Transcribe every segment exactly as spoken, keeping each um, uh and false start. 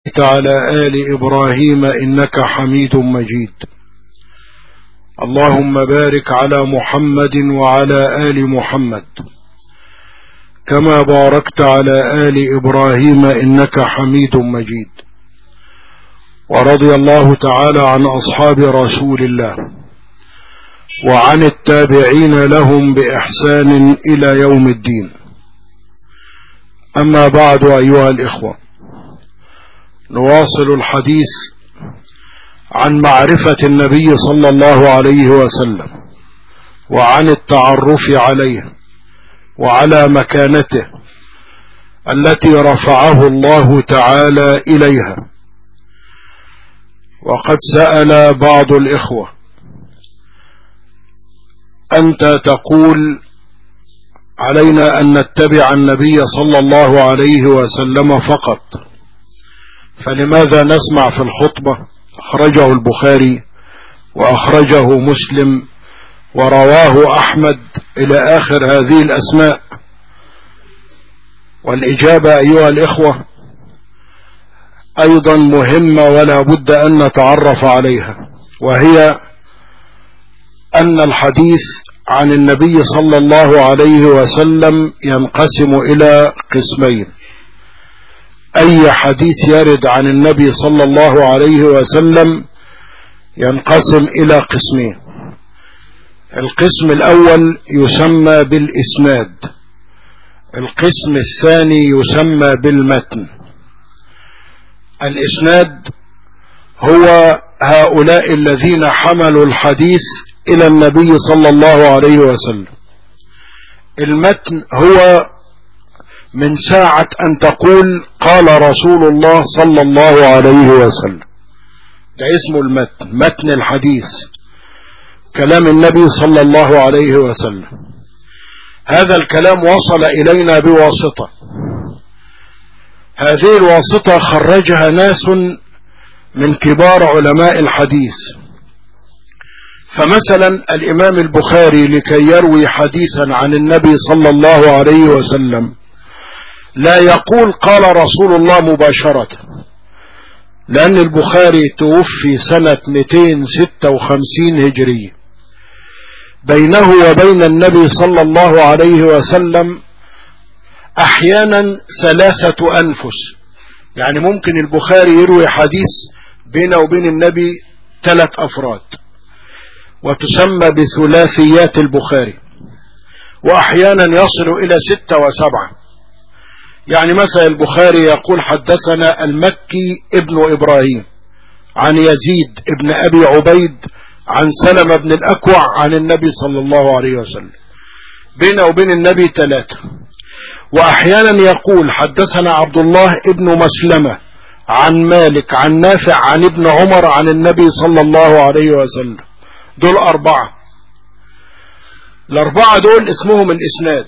على آل إبراهيم إنك حميد مجيد. اللهم بارك على محمد وعلى آل محمد كما باركت على آل إبراهيم إنك حميد مجيد. ورضي الله تعالى عن أصحاب رسول الله وعن التابعين لهم بإحسان إلى يوم الدين. أما بعد، أيها الإخوة، نواصل الحديث عن معرفة النبي صلى الله عليه وسلم وعن التعرف عليه وعلى مكانته التي رفعه الله تعالى إليها. وقد سأل بعض الإخوة: أنت تقول علينا أن نتبع النبي صلى الله عليه وسلم فقط، فلماذا نسمع في الخطبة أخرجه البخاري وأخرجه مسلم ورواه أحمد إلى آخر هذه الأسماء؟ والإجابة أيها الإخوة أيضا مهمة ولا بد أن نتعرف عليها، وهي أن الحديث عن النبي صلى الله عليه وسلم ينقسم إلى قسمين. أي حديث يرد عن النبي صلى الله عليه وسلم ينقسم إلى قسمين. القسم الأول يسمى بالإسناد، القسم الثاني يسمى بالمتن. الإسناد هو هؤلاء الذين حملوا الحديث إلى النبي صلى الله عليه وسلم. المتن هو من ساعة أن تقول قال رسول الله صلى الله عليه وسلم، ده اسمه المتن، متن الحديث، كلام النبي صلى الله عليه وسلم. هذا الكلام وصل إلينا بواسطة، هذه الواسطة خرجها ناس من كبار علماء الحديث. فمثلا الإمام البخاري لكي يروي حديثا عن النبي صلى الله عليه وسلم لا يقول قال رسول الله مباشرة، لأن البخاري توفي سنة مئتين وستة وخمسين هجرية، بينه وبين النبي صلى الله عليه وسلم أحيانا ثلاثة أنفس. يعني ممكن البخاري يروي حديث بينه وبين النبي ثلاث أفراد، وتسمى بثلاثيات البخاري، وأحيانا يصل إلى ستة وسبعة. يعني مثلا البخاري يقول حدثنا المكي ابن إبراهيم عن يزيد ابن أبي عبيد عن سلمة بن الأكوع عن النبي صلى الله عليه وسلم، بينه وبين النبي ثلاثة. وأحيانا يقول حدثنا عبد الله ابن مسلمة عن مالك عن نافع عن ابن عمر عن النبي صلى الله عليه وسلم، دول أربعة. الأربعة دول اسمهم الإسناد.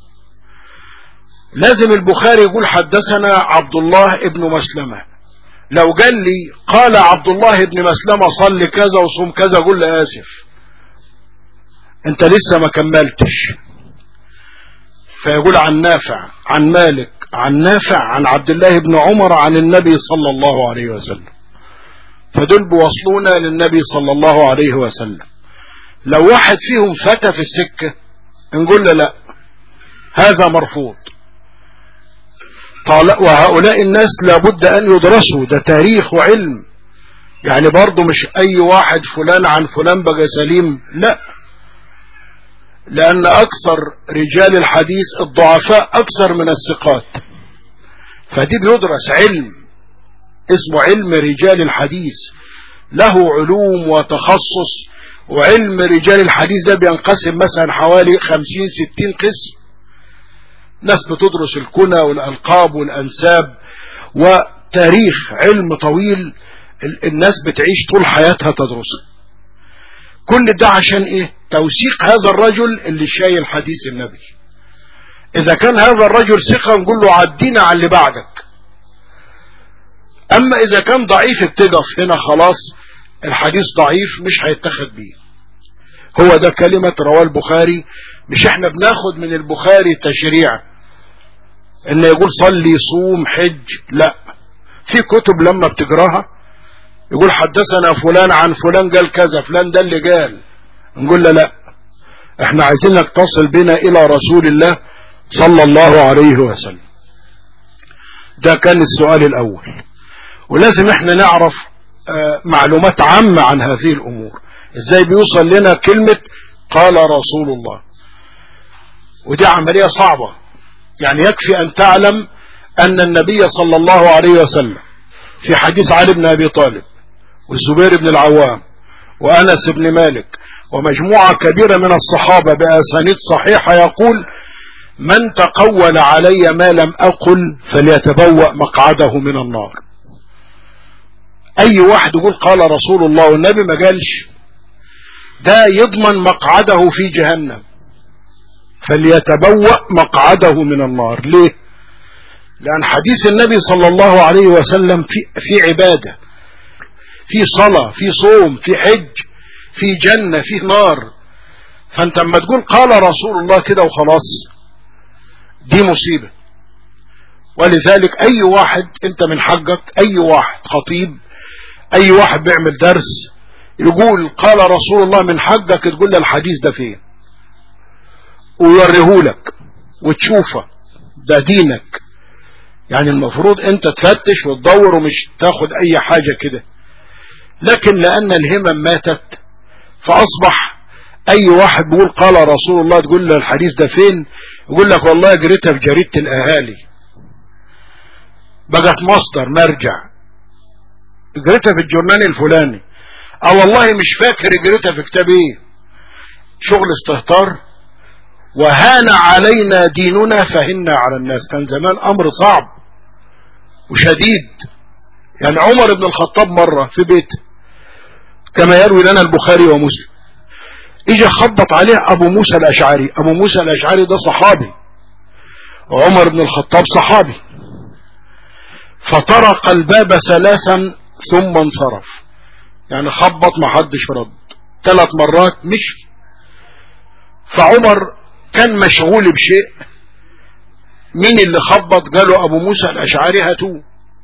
لازم البخاري يقول حدثنا عبد الله ابن مسلمة. لو قال لي قال عبد الله ابن مسلمة صل كذا وصوم كذا، قول له آسف، انت لسه ما كملتش. فيقول عن نافع عن مالك عن نافع عن عبد الله ابن عمر عن النبي صلى الله عليه وسلم، فدول بوصلونا للنبي صلى الله عليه وسلم. لو واحد فيهم فتى في السكة نقول له لا، هذا مرفوض. وهؤلاء الناس لابد أن يدرسوا، ده تاريخ وعلم. يعني برضو مش أي واحد فلان عن فلان بقى سليم، لا، لأن أكثر رجال الحديث الضعفاء أكثر من الثقات، فدي بيدرس علم اسمه علم رجال الحديث، له علوم وتخصص. وعلم رجال الحديث ده بينقسم مثلا حوالي خمسين ستين قسم. ناس بتدرس الكنى والألقاب والأنساب، وتاريخ علم طويل الناس بتعيش طول حياتها تدرسه. كل ده عشان ايه؟ توثيق هذا الرجل اللي شايل حديث النبي. اذا كان هذا الرجل ثقة نقول له عدينا على اللي بعدك. اما اذا كان ضعيف ابتدف هنا خلاص الحديث ضعيف مش هيتخذ بيه. هو ده كلمة رواه البخاري. مش احنا بناخد من البخاري تشريع ان يقول صلي صوم حج، لا، في كتب لما بتقراها يقول حدثنا فلان عن فلان قال كذا، فلان ده اللي قال، نقول له لا، احنا عايزينك تصل بنا الى رسول الله صلى الله عليه وسلم. ده كان السؤال الاول. ولازم احنا نعرف اه معلومات عامة عن هذه الامور، ازاي بيوصل لنا كلمة قال رسول الله. ودي عملية صعبة، يعني يكفي ان تعلم ان النبي صلى الله عليه وسلم في حديث علي بن ابي طالب والزبير بن العوام وانس بن مالك ومجموعة كبيرة من الصحابة بأسانيد صحيحة يقول: من تقول علي ما لم أقل فليتبوأ مقعده من النار. أي واحد يقول قال رسول الله والنبي ما قالش، ده يضمن مقعده في جهنم، فليتبوأ مقعده من النار. ليه؟ لأن حديث النبي صلى الله عليه وسلم في, في عبادة، في صلاة، في صوم، في حج، في جنة، في نار. فانت اما تقول قال رسول الله كده وخلاص دي مصيبة. ولذلك اي واحد انت من حقك، اي واحد خطيب، اي واحد بيعمل درس يقول قال رسول الله، من حقك تقول له الحديث ده فين ويوريهولك وتشوفه، ده دينك. يعني المفروض انت تفتش وتدور ومش تاخد اي حاجة كده. لكن لان الهمم ماتت فاصبح اي واحد بيقول قال رسول الله تقول له الحديث ده فين، يقول لك والله قريتها في جريدة الاهالي، بقت مصدر مرجع، قريتها في الجورنال الفلاني، او والله مش فاكر قريتها في كتاب ايه. شغل استهتار. وهان علينا ديننا فهنا على الناس. كان زمان امر صعب وشديد. يعني عمر بن الخطاب مرة في بيته كما يروي لنا البخاري ومسلم، اجى خبط عليه ابو موسى الاشعري. ابو موسى الاشعري ده صحابي وعمر بن الخطاب صحابي، فطرق الباب ثلاثا ثم انصرف. يعني خبط ما حدش رد، ثلاث مرات مشي. فعمر كان مشغول بشيء، مين اللي خبط؟ قالوا ابو موسى الاشعري، هاتوه.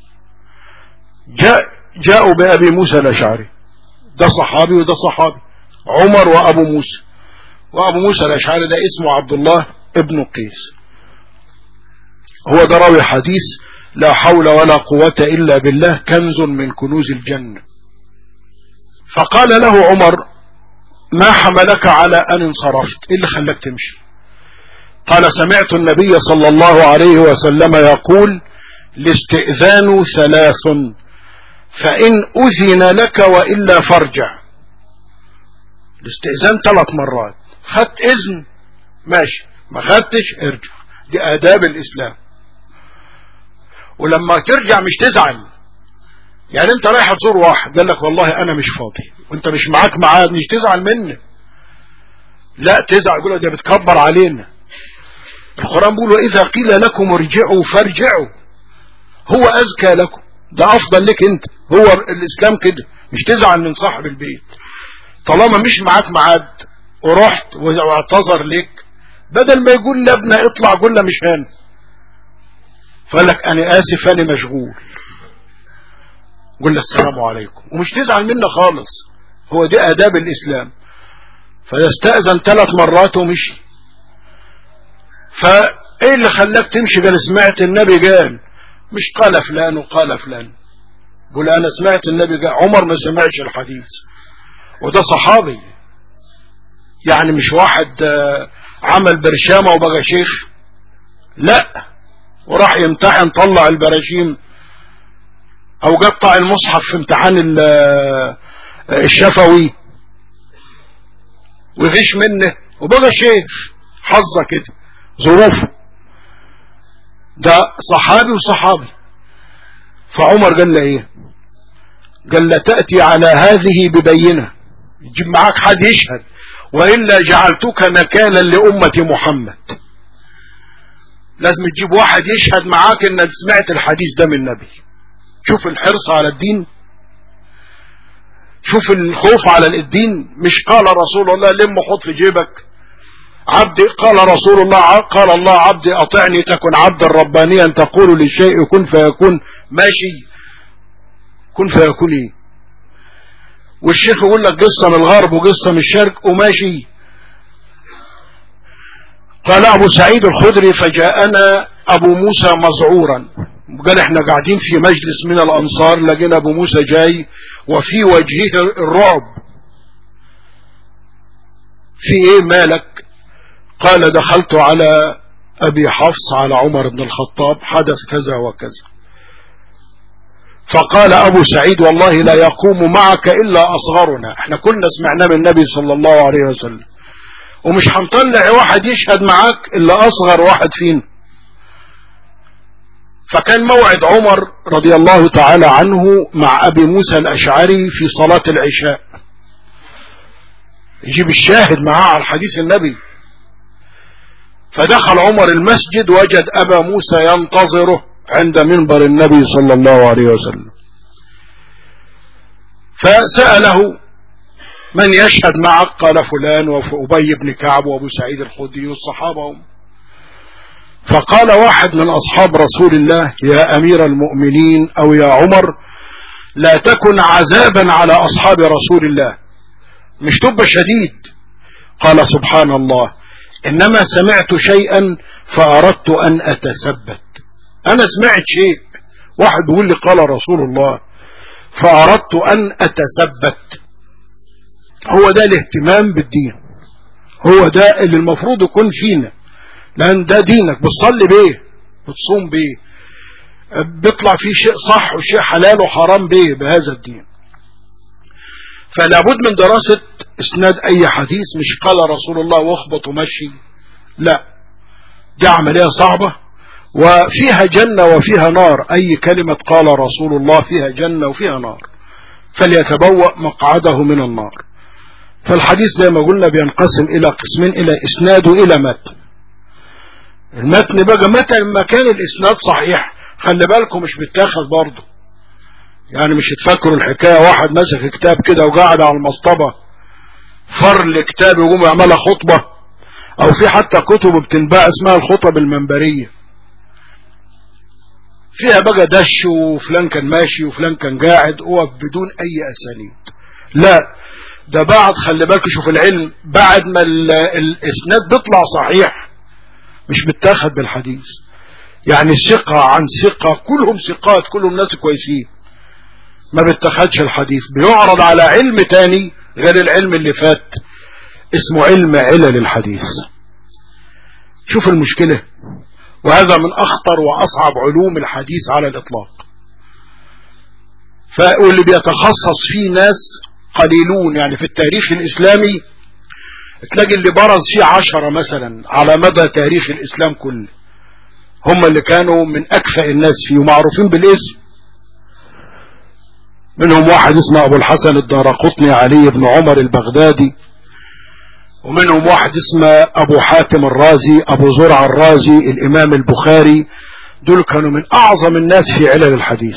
جاء جاءوا بابي موسى الاشعري، ده صحابي وده صحابي، عمر وابو موسى. وابو موسى الاشعري ده اسمه عبد الله ابن قيس، هو ده راوي حديث لا حول ولا قوة الا بالله، كنز من كنوز الجنة. فقال له عمر: ما حملك على ان انصرفت؟ ايه اللي خلاك تمشي؟ قال: سمعت النبي صلى الله عليه وسلم يقول: الاستئذان ثلاث، فإن أذن لك وإلا فارجع. الاستئذان ثلاث مرات، خدت إذن ماشي، ما خدتش ارجع. دي آداب الإسلام. ولما ترجع مش تزعل. يعني انت رايح تزور واحد قال لك والله انا مش فاضي وانت مش معاك معاد، مش تزعل منه، لا تزعل، يقول ده بتكبر علينا. القرآن بيقول: وإذا قيل لكم ارجعوا فارجعوا، هو أزكى لكم، ده أفضل لك انت. هو الإسلام كده، مش تزعل من صاحب البيت طالما مش معاك معاد ورحت واعتذر لك، بدل ما يقول لابنه اطلع قول له مش هان، فقال لك انا اسف انا مشغول، قول له السلام عليكم ومش تزعل منه خالص. هو دي آداب الإسلام. فيستأذن ثلاث مرات ومشي. فايه اللي خلاك تمشي؟ قال: سمعت النبي قال. مش قال فلان وقال فلان، قول انا سمعت النبي قال. عمر ما سمعش الحديث وده صحابي، يعني مش واحد عمل برشامة وبقى شيخ، لا، وراح يمتحن طلع البراشيم او قطع المصحف في امتحان الشفوي ويغش منه وبقى شيخ. حظه كده، ظروفه. ده صحابي وصحابي. فعمر قال له ايه؟ قال له: تأتي على هذه ببينة، تجيب معاك حد يشهد، وإلا جعلتك نكالا لأمة محمد. لازم تجيب واحد يشهد معاك انك سمعت الحديث ده من النبي. شوف الحرص على الدين، شوف الخوف على الدين. مش قال رسول الله لم حط في جيبك عبدي، قال رسول الله قال الله: عبدي أطعني تكن عبدا ربانيا تقول للشيء كن فيكون. ماشي، كن فيكون ايه؟ والشيخ يقول لك قصة من الغرب وقصة من الشرق وماشي. قال أبو سعيد الخدري فجاءنا أبو موسى مذعورا، قال احنا قاعدين في مجلس من الأنصار لقينا أبو موسى جاي وفي وجهه الرعب. في ايه مالك؟ قال دخلت على أبي حفص على عمر بن الخطاب حدث كذا وكذا. فقال أبو سعيد والله لا يقوم معك إلا أصغرنا، احنا كنا سمعنا من النبي صلى الله عليه وسلم ومش هنطلع واحد يشهد معاك إلا أصغر واحد فينا. فكان موعد عمر رضي الله تعالى عنه مع أبي موسى الأشعري في صلاة العشاء، يجيب الشاهد معاه على حديث النبي. فدخل عمر المسجد وجد أبا موسى ينتظره عند منبر النبي صلى الله عليه وسلم، فسأله من يشهد معك؟ قال فلان وأبي بن كعب وأبو سعيد الخدري والصحابة هم. فقال واحد من أصحاب رسول الله يا أمير المؤمنين أو يا عمر لا تكن عذابا على أصحاب رسول الله، مش تبقى شديد. قال سبحان الله إنما سمعت شيئا فأردت أن أتثبت، أنا سمعت شيء واحد بيقول لي قال رسول الله فأردت أن أتثبت. هو ده الاهتمام بالدين، هو ده اللي المفروض يكون فينا، لأن ده دينك، بتصلي بيه بتصوم بيه، بيطلع فيه شيء صح وشيء حلال وحرام بيه بهذا الدين. فلا بد من دراسة اسناد أي حديث، مش قال رسول الله واخبط ومشي، لا، دي عملية صعبة وفيها جنة وفيها نار. أي كلمة قال رسول الله فيها جنة وفيها نار، فليتبوأ مقعده من النار. فالحديث زي ما قلنا بينقسم إلى قسمين، إلى إسناد وإلى متن. المتن بقى متى لما كان الإسناد صحيح، خلي بالكم مش بيتاخد برضه، يعني مش يتفكروا الحكاية واحد مسك كتاب كده وقاعد على المصطبة فر الكتاب يقوم يعملها خطبة، أو في حتى كتب بتنباع اسمها الخطب المنبرية، فيها بقى دش وفلان كان ماشي وفلان كان قاعد وقف بدون أي أسانيد. لا، ده بعد، خلي بالك شوف العلم بعد ما الإسناد بيطلع صحيح مش بتاخد بالحديث، يعني ثقة عن ثقة كلهم ثقات كلهم ناس كويسين، ما بتاخدش الحديث، بيعرض على علم تاني غير العلم اللي فات اسمه علم علل الحديث. شوف المشكلة، وهذا من أخطر وأصعب علوم الحديث على الإطلاق. فاللي بيتخصص فيه ناس قليلون، يعني في التاريخ الإسلامي تلاقي اللي برز فيه عشرة مثلا على مدى تاريخ الإسلام كله، هم اللي كانوا من أكفأ الناس فيه ومعروفين بالاسم. منهم واحد اسمه أبو الحسن الدارقطني علي بن عمر البغدادي، ومنهم واحد اسمه أبو حاتم الرازي أبو زرع الرازي الإمام البخاري، دول كانوا من أعظم الناس في علل الحديث.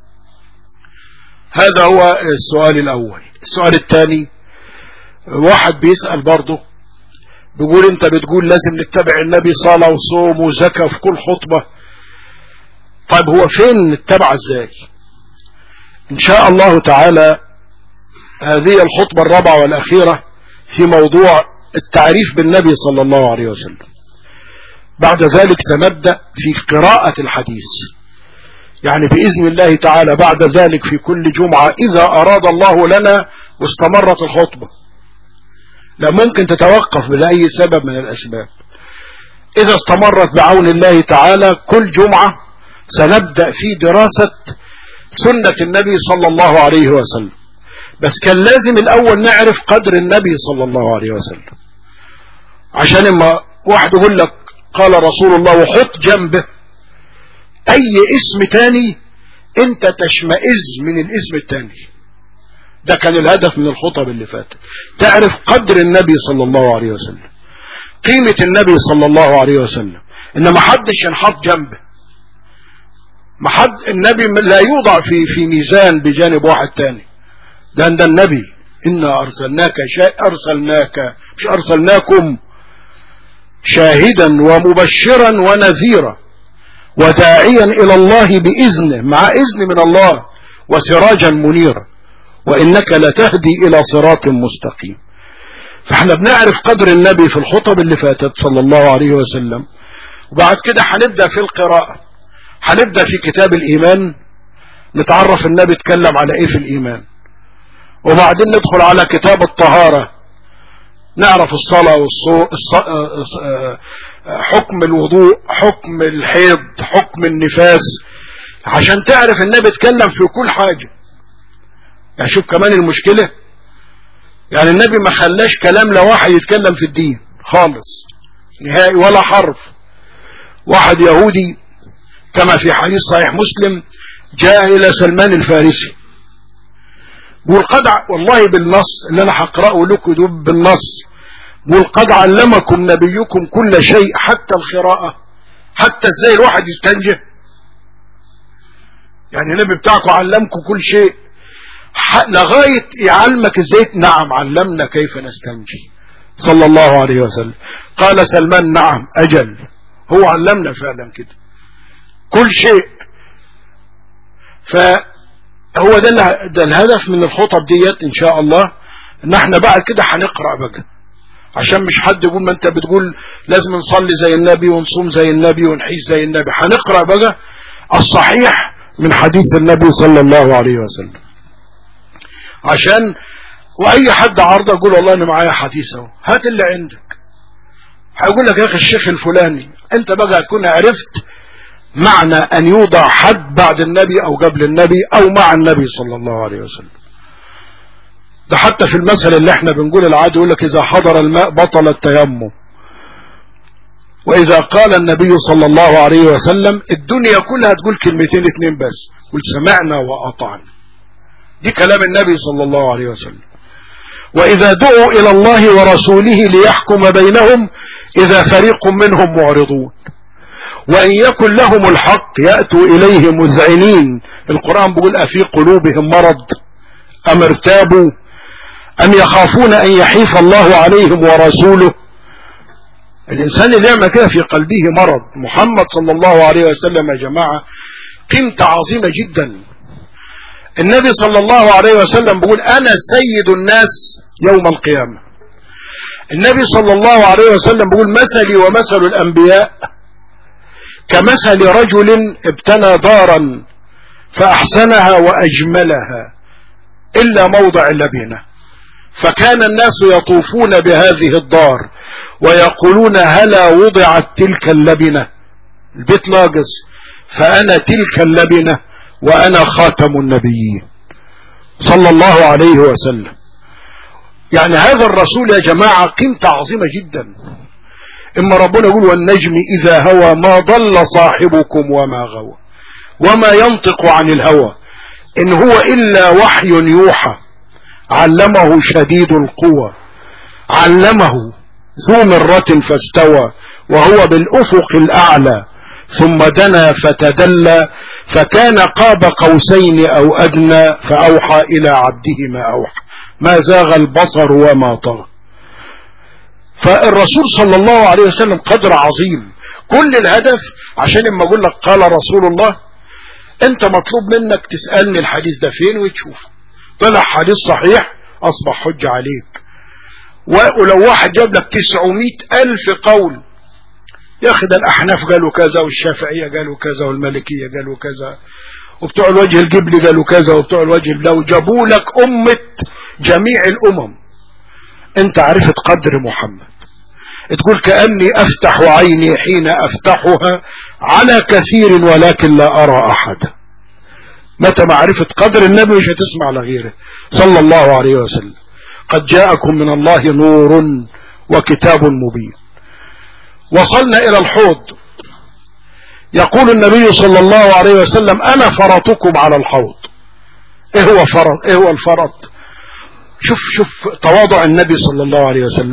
هذا هو السؤال الأول. السؤال الثاني، واحد بيسأل برضه بيقول انت بتقول لازم نتبع النبي صلاة وصوم وزكاة في كل خطبة، طيب هو فين نتبع ازاي؟ ان شاء الله تعالى هذه الخطبة الرابعة والأخيرة في موضوع التعريف بالنبي صلى الله عليه وسلم. بعد ذلك سنبدأ في قراءة الحديث، يعني بإذن الله تعالى بعد ذلك في كل جمعة إذا أراد الله لنا واستمرت الخطبة، لا ممكن تتوقف لأي سبب من الأسباب. إذا استمرت بعون الله تعالى كل جمعة سنبدأ في دراسة سنة النبي صلى الله عليه وسلم، بس كان لازم الأول نعرف قدر النبي صلى الله عليه وسلم، عشان اما واحد يقول لك قال رسول الله وحط جنبه أي اسم تاني انت تشمئز من الاسم التاني. ده كان الهدف من الخطب اللي فاتت، تعرف قدر النبي صلى الله عليه وسلم، قيمة النبي صلى الله عليه وسلم، ان ما حدش ينحط جنبه، ما حد النبي لا يوضع في في ميزان بجانب واحد تاني، ده ده النبي. إنا أرسلناك شا... أرسلناك مش أرسلناكم شاهدا ومبشرا ونذيرا وداعيا إلى الله بإذنه، مع إذن من الله، وسراجا منيرا وإنك لتهدي إلى صراط مستقيم. فاحنا بنعرف قدر النبي في الخطب اللي فاتت صلى الله عليه وسلم. وبعد كده هنبدأ في القراءة، هنبدأ في كتاب الإيمان نتعرف النبي اتكلم على ايه في الإيمان، وبعدين ندخل على كتاب الطهارة نعرف الصلاة والصو... الص... حكم الوضوء، حكم الحيض، حكم النفاس، عشان تعرف النبي اتكلم في كل حاجة. يعني شوف كمان المشكلة، يعني النبي ما خلاش كلام لواحد يتكلم في الدين خالص نهائي ولا حرف. واحد يهودي كما في حديث صحيح مسلم جاء إلى سلمان الفارسي بيقول قد والله بالنص اللي أنا هقرأه لكم دوب بالنص، بيقول قد علمكم نبيكم كل شيء حتى القراءة، حتى ازاي الواحد يستنجى. يعني النبي بتاعكم علمكم كل شيء لغاية يعلمك ازاي. نعم علمنا كيف نستنجي صلى الله عليه وسلم. قال سلمان نعم أجل، هو علمنا فعلا كده كل شيء. فهو ده, ده الهدف من الخطب ديت ان شاء الله، ان احنا بعد كده هنقرأ بقى، عشان مش حد يقول ما انت بتقول لازم نصلي زي النبي ونصوم زي النبي ونحيج زي النبي. هنقرأ بقى الصحيح من حديث النبي صلى الله عليه وسلم، عشان واي حد عارضه يقول والله انا معايا حديث اهو، هات اللي عندك. هيقول لك يا اخي الشيخ الفلاني، انت بقى هتكون عرفت معنى ان يوضع حد بعد النبي او قبل النبي او مع النبي صلى الله عليه وسلم. ده حتى في المثل اللي احنا بنقول العادي يقول لك اذا حضر الماء بطل التيمم، واذا قال النبي صلى الله عليه وسلم الدنيا كلها تقول كلمتين اتنين بس، قل سمعنا واطعنا. دي كلام النبي صلى الله عليه وسلم. واذا دعوا الى الله ورسوله ليحكم بينهم اذا فريق منهم معرضون وان يكن لهم الحق يأتوا اليه مذعنين. القرآن بيقول افي قلوبهم مرض ام ارتابوا ام يخافون ان يحيف الله عليهم ورسوله. الانسان اللي يعمل كده في قلبه مرض. محمد صلى الله عليه وسلم يا جماعة قيمة عظيمة جدا. النبي صلى الله عليه وسلم بيقول انا سيد الناس يوم القيامة. النبي صلى الله عليه وسلم بيقول مثلي ومثل الانبياء كمثل رجل ابتنى دارا فاحسنها واجملها الا موضع اللبنة، فكان الناس يطوفون بهذه الدار ويقولون هلا وضعت تلك اللبنة، البيت ناقص، فانا تلك اللبنة وانا خاتم النبيين صلى الله عليه وسلم. يعني هذا الرسول يا جماعة قيمة عظيمة جدا. اما ربنا يقول والنجم اذا هوى ما ضل صاحبكم وما غوى وما ينطق عن الهوى ان هو الا وحي يوحى علمه شديد القوى علمه ذو مرة فاستوى وهو بالافق الاعلى ثم دنا فتدلى فكان قاب قوسين او ادنى فاوحى الى عبده ما اوحى ما زاغ البصر وما طغى. فالرسول صلى الله عليه وسلم قدر عظيم. كل الهدف عشان لما اقول لك قال رسول الله انت مطلوب منك تسألني الحديث ده فين وتشوف طلع حديث صحيح اصبح حجة عليك. ولو واحد جاب لك تسعمائة الف قول يا اخي ده الاحناف قالوا كذا والشافعية قالوا كذا والمالكية قالوا كذا وبتوع الوجه القبلي قالوا كذا وبتوع الوجه لو جابوا لك امة جميع الامم انت عرفت قدر محمد. تقول كأني افتح عيني حين افتحها على كثير ولكن لا ارى احدا. متى معرفة قدر النبي مش هتسمع لغيره صلى الله عليه وسلم. قد جاءكم من الله نور وكتاب مبين. وصلنا الى الحوض. يقول النبي صلى الله عليه وسلم انا فرطكم على الحوض. ايه هو فرط؟ ايه هو الفرط؟ شوف شوف تواضع النبي صلى الله عليه وسلم.